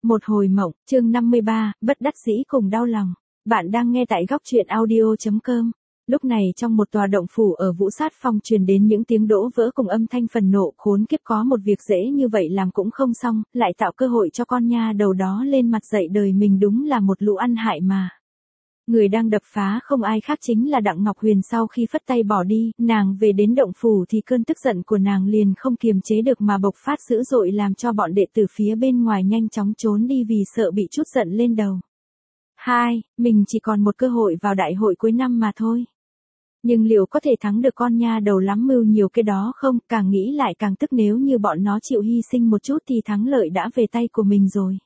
Một hồi mộng, chương 53, bất đắc dĩ cùng đau lòng. Bạn đang nghe tại góc truyện audio.com. Lúc này trong một tòa động phủ ở Vũ Sát Phong truyền đến những tiếng đổ vỡ cùng âm thanh phần nộ, khốn kiếp, có một việc dễ như vậy làm cũng không xong, lại tạo cơ hội cho con nha đầu đó lên mặt dạy đời mình, đúng là một lũ ăn hại mà. Người đang đập phá không ai khác chính là Đặng Ngọc Huyền. Sau khi phất tay bỏ đi, nàng về đến động phủ thì cơn tức giận của nàng liền không kiềm chế được mà bộc phát dữ dội, làm cho bọn đệ tử phía bên ngoài nhanh chóng trốn đi vì sợ bị chút giận lên đầu. Mình chỉ còn một cơ hội vào đại hội cuối năm mà thôi. Nhưng liệu có thể thắng được con nha đầu lắm mưu nhiều cái đó không? Càng nghĩ lại càng tức, nếu như bọn nó chịu hy sinh một chút thì thắng lợi đã về tay của mình rồi.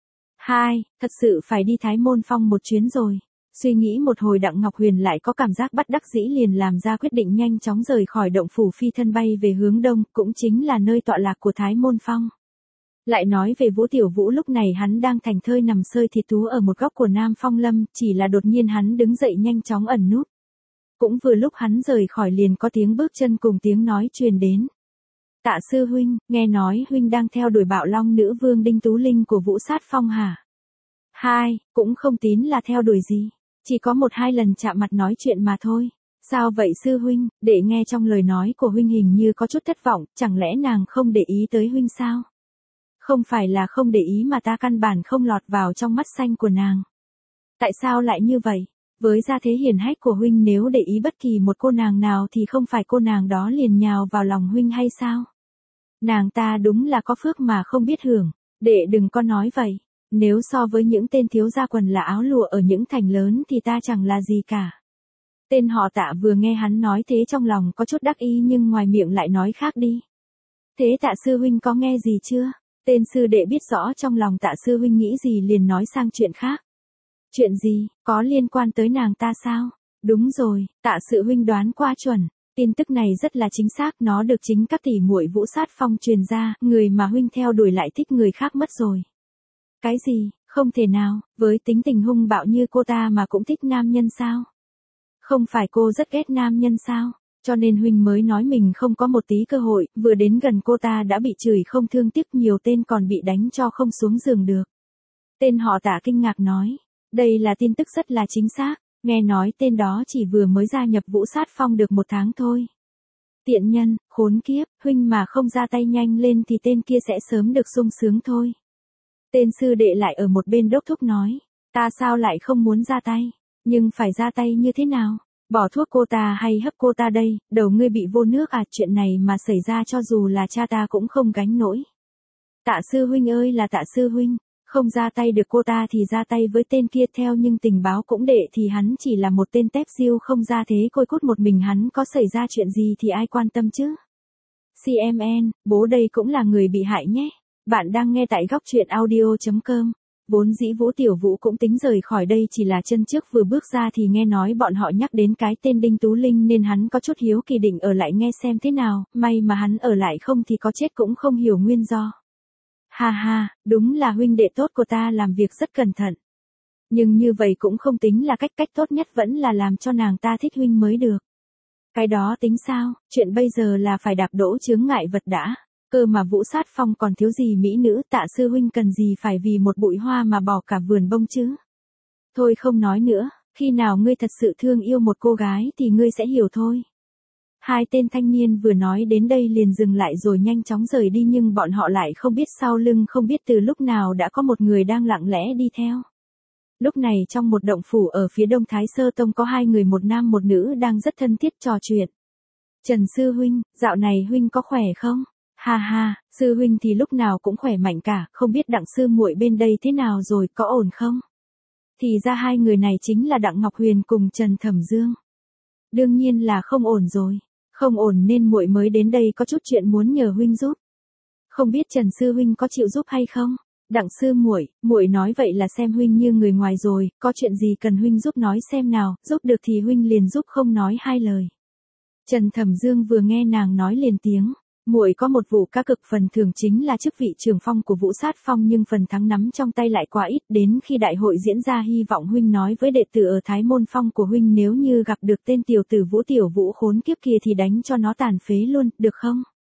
Thật sự phải đi Thái Môn Phong một chuyến rồi. Suy nghĩ một hồi, Đặng Ngọc Huyền lại có cảm giác bất đắc dĩ, liền làm ra quyết định nhanh chóng rời khỏi động phủ, phi thân bay về hướng đông, cũng chính là nơi tọa lạc của Thái Môn Phong. Lại nói về Vũ Tiểu Vũ, lúc này hắn đang thành thơi nằm sơi thịt thú ở một góc của Nam Phong Lâm, chỉ là đột nhiên hắn đứng dậy nhanh chóng ẩn núp. Cũng vừa lúc hắn rời khỏi liền có tiếng bước chân cùng tiếng nói truyền đến. Tạ sư huynh, nghe nói huynh đang theo đuổi Bạo Long nữ vương Đinh Tú Linh của Vũ Sát Phong hả? Cũng không tín là theo đuổi gì. Chỉ có 1-2 lần chạm mặt nói chuyện mà thôi. Sao vậy sư huynh? Đệ nghe trong lời nói của huynh hình như có chút thất vọng, chẳng lẽ nàng không để ý tới huynh sao? Không phải là không để ý mà ta căn bản không lọt vào trong mắt xanh của nàng. Tại sao lại như vậy? Với gia thế hiển hách của huynh, nếu để ý bất kỳ một cô nàng nào thì không phải cô nàng đó liền nhào vào lòng huynh hay sao? Nàng ta đúng là có phước mà không biết hưởng. Đệ đừng có nói vậy. Nếu so với những tên thiếu gia quần là áo lụa ở những thành lớn thì ta chẳng là gì cả. Tên họ Tạ vừa nghe hắn nói thế trong lòng có chút đắc ý, nhưng ngoài miệng lại nói khác đi. Thế Tạ sư huynh có nghe gì chưa? Tên sư đệ biết rõ trong lòng Tạ sư huynh nghĩ gì liền nói sang chuyện khác. Chuyện gì? Có liên quan tới nàng ta sao? Đúng rồi, Tạ sư huynh đoán qua chuẩn. Tin tức này rất là chính xác, nó được chính các tỷ muội Vũ Sát Phong truyền ra, người mà huynh theo đuổi lại thích người khác mất rồi. Cái gì? Không thể nào, với tính tình hung bạo như cô ta mà cũng thích nam nhân sao? Không phải cô rất ghét nam nhân sao? Cho nên huynh mới nói mình không có một tí cơ hội, vừa đến gần cô ta đã bị chửi không thương tiếc, nhiều tên còn bị đánh cho không xuống giường được. Tên họ Tạ kinh ngạc nói, đây là tin tức rất là chính xác, nghe nói tên đó chỉ vừa mới gia nhập Vũ Sát Phong được 1 tháng thôi. Tiện nhân, khốn kiếp, huynh mà không ra tay nhanh lên thì tên kia sẽ sớm được sung sướng thôi. Tên sư đệ lại ở một bên đốc thúc nói, ta sao lại không muốn ra tay, nhưng phải ra tay như thế nào? Bỏ thuốc cô ta hay hấp cô ta đây? Đầu ngươi bị vô nước à? Chuyện này mà xảy ra cho dù là cha ta cũng không gánh nổi. Tạ sư huynh ơi là Tạ sư huynh, không ra tay được cô ta thì ra tay với tên kia theo, nhưng tình báo cũng đệ thì hắn chỉ là một tên tép diêu không ra thế côi cút một mình, hắn có xảy ra chuyện gì thì ai quan tâm chứ? CMN, bố đây cũng là người bị hại nhé. Bạn đang nghe tại góc truyện audio.com. Vốn dĩ Vũ Tiểu Vũ cũng tính rời khỏi đây, chỉ là chân trước vừa bước ra thì nghe nói bọn họ nhắc đến cái tên Đinh Tú Linh nên hắn có chút hiếu kỳ định ở lại nghe xem thế nào, may mà hắn ở lại không thì có chết cũng không hiểu nguyên do. Đúng là huynh đệ tốt của ta làm việc rất cẩn thận. Nhưng như vậy cũng không tính là cách tốt nhất, vẫn là làm cho nàng ta thích huynh mới được. Cái đó tính sao? Chuyện bây giờ là phải đạp đỗ chướng ngại vật đã. Cơ mà Vũ Sát Phong còn thiếu gì mỹ nữ, Tạ sư huynh cần gì phải vì một bụi hoa mà bỏ cả vườn bông chứ? Thôi không nói nữa, khi nào ngươi thật sự thương yêu một cô gái thì ngươi sẽ hiểu thôi. 2 tên thanh niên vừa nói đến đây liền dừng lại rồi nhanh chóng rời đi, nhưng bọn họ lại không biết sau lưng không biết từ lúc nào đã có một người đang lặng lẽ đi theo. Lúc này trong một động phủ ở phía đông Thái Sơ Tông có 2 người, một nam một nữ đang rất thân thiết trò chuyện. Trần sư huynh, dạo này huynh có khỏe không? Sư huynh thì lúc nào cũng khỏe mạnh cả, không biết Đặng sư muội bên đây thế nào rồi, có ổn không? Thì ra 2 người này chính là Đặng Ngọc Huyền cùng Trần Thẩm Dương. Đương nhiên là không ổn rồi, không ổn nên muội mới đến đây có chút chuyện muốn nhờ huynh giúp. Không biết Trần sư huynh có chịu giúp hay không? Đặng sư muội nói vậy là xem huynh như người ngoài rồi, có chuyện gì cần huynh giúp nói xem nào, giúp được thì huynh liền giúp, không nói 2 lời. Trần Thẩm Dương vừa nghe nàng nói liền tiếng. Muội có một vụ cá cực, phần thưởng chính là chức vị trưởng phong của Vũ Sát Phong, nhưng phần thắng nắm trong tay lại quá ít, đến khi đại hội diễn ra hy vọng huynh nói với đệ tử ở Thái Môn Phong của huynh nếu như gặp được tên tiểu tử Vũ Tiểu Vũ khốn kiếp kia thì đánh cho nó tàn phế luôn, được không?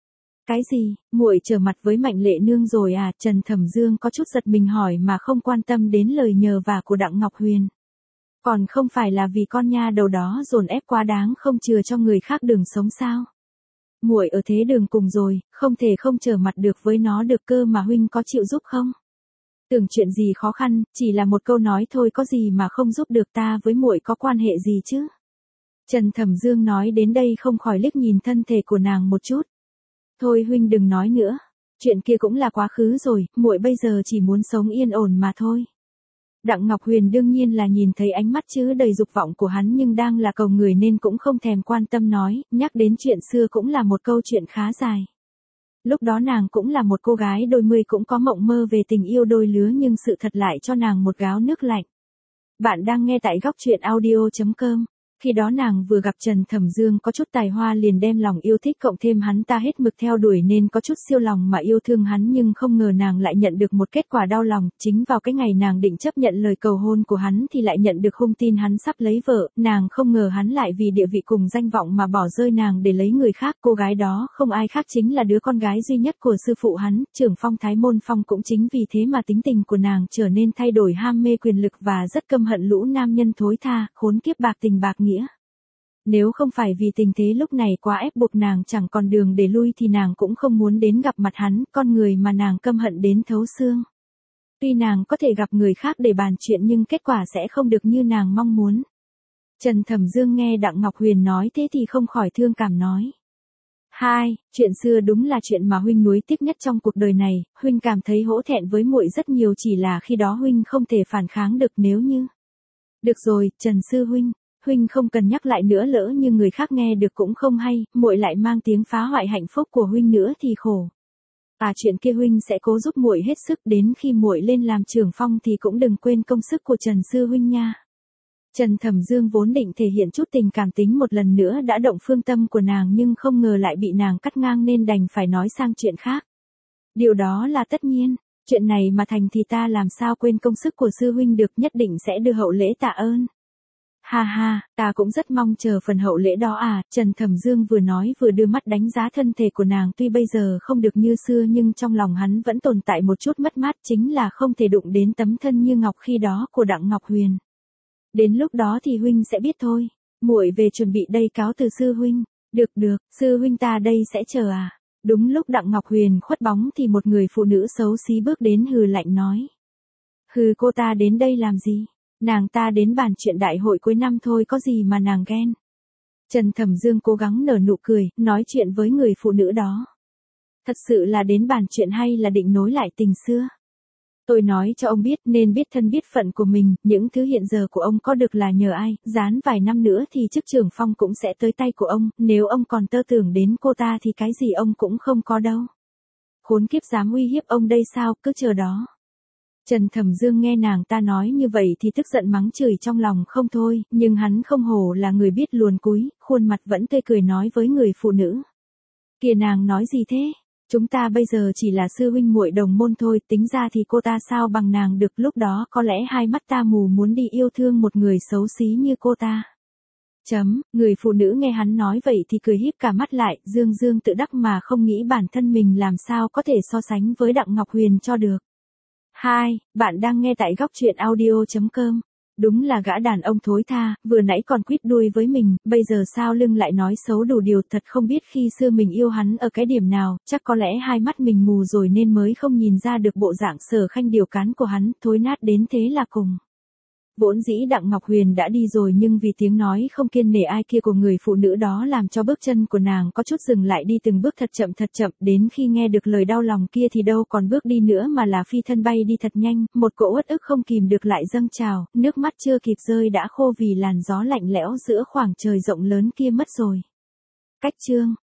Cái gì, muội trở mặt với Mạnh Lệ Nương rồi à? Trần Thẩm Dương có chút giật mình hỏi mà không quan tâm đến lời nhờ vả của Đặng Ngọc Huyền. Còn không phải là vì con nha đầu đó dồn ép quá đáng không chừa cho người khác đường sống sao? Muội ở thế đường cùng rồi, không thể không trở mặt được với nó được cơ mà huynh có chịu giúp không? Tưởng chuyện gì khó khăn, chỉ là một câu nói thôi có gì mà không giúp được, ta với muội có quan hệ gì chứ? Trần Thẩm Dương nói đến đây không khỏi liếc nhìn thân thể của nàng một chút. Thôi huynh đừng nói nữa, chuyện kia cũng là quá khứ rồi, muội bây giờ chỉ muốn sống yên ổn mà thôi. Đặng Ngọc Huyền đương nhiên là nhìn thấy ánh mắt chứa đầy dục vọng của hắn nhưng đang là cầu người nên cũng không thèm quan tâm nói, nhắc đến chuyện xưa cũng là một câu chuyện khá dài. Lúc đó nàng cũng là một cô gái đôi mươi cũng có mộng mơ về tình yêu đôi lứa nhưng sự thật lại cho nàng một gáo nước lạnh. Bạn đang nghe tại góc truyện audio.com. Khi đó nàng vừa gặp Trần Thẩm Dương có chút tài hoa liền đem lòng yêu thích cộng thêm hắn ta hết mực theo đuổi nên có chút siêu lòng mà yêu thương hắn nhưng không ngờ nàng lại nhận được một kết quả đau lòng, chính vào cái ngày nàng định chấp nhận lời cầu hôn của hắn thì lại nhận được hung tin hắn sắp lấy vợ, nàng không ngờ hắn lại vì địa vị cùng danh vọng mà bỏ rơi nàng để lấy người khác, cô gái đó không ai khác chính là đứa con gái duy nhất của sư phụ hắn, Trưởng Phong Thái Môn Phong cũng chính vì thế mà tính tình của nàng trở nên thay đổi ham mê quyền lực và rất căm hận lũ nam nhân thối tha, khốn kiếp bạc tình bạc nghĩa. Nếu không phải vì tình thế lúc này quá ép buộc nàng chẳng còn đường để lui thì nàng cũng không muốn đến gặp mặt hắn, con người mà nàng căm hận đến thấu xương. Tuy nàng có thể gặp người khác để bàn chuyện nhưng kết quả sẽ không được như nàng mong muốn. Trần Thẩm Dương nghe Đặng Ngọc Huyền nói thế thì không khỏi thương cảm nói. Chuyện xưa đúng là chuyện mà huynh nuối tiếc nhất trong cuộc đời này, huynh cảm thấy hổ thẹn với muội rất nhiều chỉ là khi đó huynh không thể phản kháng được nếu như. Được rồi, Trần Sư Huynh. Huynh không cần nhắc lại nữa lỡ như người khác nghe được cũng không hay, muội lại mang tiếng phá hoại hạnh phúc của huynh nữa thì khổ. Chuyện kia huynh sẽ cố giúp muội hết sức đến khi muội lên làm trưởng phong thì cũng đừng quên công sức của Trần Sư Huynh nha. Trần Thẩm Dương vốn định thể hiện chút tình cảm tính một lần nữa đã động phương tâm của nàng nhưng không ngờ lại bị nàng cắt ngang nên đành phải nói sang chuyện khác. Điều đó là tất nhiên, chuyện này mà thành thì ta làm sao quên công sức của Sư Huynh được, nhất định sẽ đưa hậu lễ tạ ơn. Ta cũng rất mong chờ phần hậu lễ đó à, Trần Thẩm Dương vừa nói vừa đưa mắt đánh giá thân thể của nàng tuy bây giờ không được như xưa nhưng trong lòng hắn vẫn tồn tại một chút mất mát chính là không thể đụng đến tấm thân như ngọc khi đó của Đặng Ngọc Huyền. Đến lúc đó thì huynh sẽ biết thôi, muội về chuẩn bị đây cáo từ Sư Huynh, được, Sư Huynh ta đây sẽ chờ à. Đúng lúc Đặng Ngọc Huyền khuất bóng thì một người phụ nữ xấu xí bước đến hừ lạnh nói. Hừ, cô ta đến đây làm gì? Nàng ta đến bàn chuyện đại hội cuối năm thôi có gì mà nàng ghen. Trần Thẩm Dương cố gắng nở nụ cười, nói chuyện với người phụ nữ đó. Thật sự là đến bàn chuyện hay là định nối lại tình xưa? Tôi nói cho ông biết nên biết thân biết phận của mình, những thứ hiện giờ của ông có được là nhờ ai, dán vài năm nữa thì chức trưởng phong cũng sẽ tới tay của ông, nếu ông còn tơ tưởng đến cô ta thì cái gì ông cũng không có đâu. Khốn kiếp dám uy hiếp ông đây sao, cứ chờ đó. Trần Thẩm Dương nghe nàng ta nói như vậy thì tức giận mắng chửi trong lòng không thôi, nhưng hắn không hổ là người biết luồn cúi, khuôn mặt vẫn tươi cười nói với người phụ nữ. Kìa nàng nói gì thế? Chúng ta bây giờ chỉ là sư huynh muội đồng môn thôi, tính ra thì cô ta sao bằng nàng được, lúc đó có lẽ hai mắt ta mù muốn đi yêu thương một người xấu xí như cô ta. Người phụ nữ nghe hắn nói vậy thì cười híp cả mắt lại, dương tự đắc mà không nghĩ bản thân mình làm sao có thể so sánh với Đặng Ngọc Huyền cho được. Bạn đang nghe tại góc truyện audio.com. Đúng là gã đàn ông thối tha, vừa nãy còn quýt đuôi với mình, bây giờ sao lưng lại nói xấu đủ điều, thật không biết khi xưa mình yêu hắn ở cái điểm nào, chắc có lẽ hai mắt mình mù rồi nên mới không nhìn ra được bộ dạng Sở Khanh điều cán của hắn, thối nát đến thế là cùng. Vốn dĩ Đặng Ngọc Huyền đã đi rồi nhưng vì tiếng nói không kiêng nể ai kia của người phụ nữ đó làm cho bước chân của nàng có chút dừng lại đi từng bước thật chậm, đến khi nghe được lời đau lòng kia thì đâu còn bước đi nữa mà là phi thân bay đi thật nhanh, một cỗ uất ức không kìm được lại dâng trào, nước mắt chưa kịp rơi đã khô vì làn gió lạnh lẽo giữa khoảng trời rộng lớn kia mất rồi. Cách chương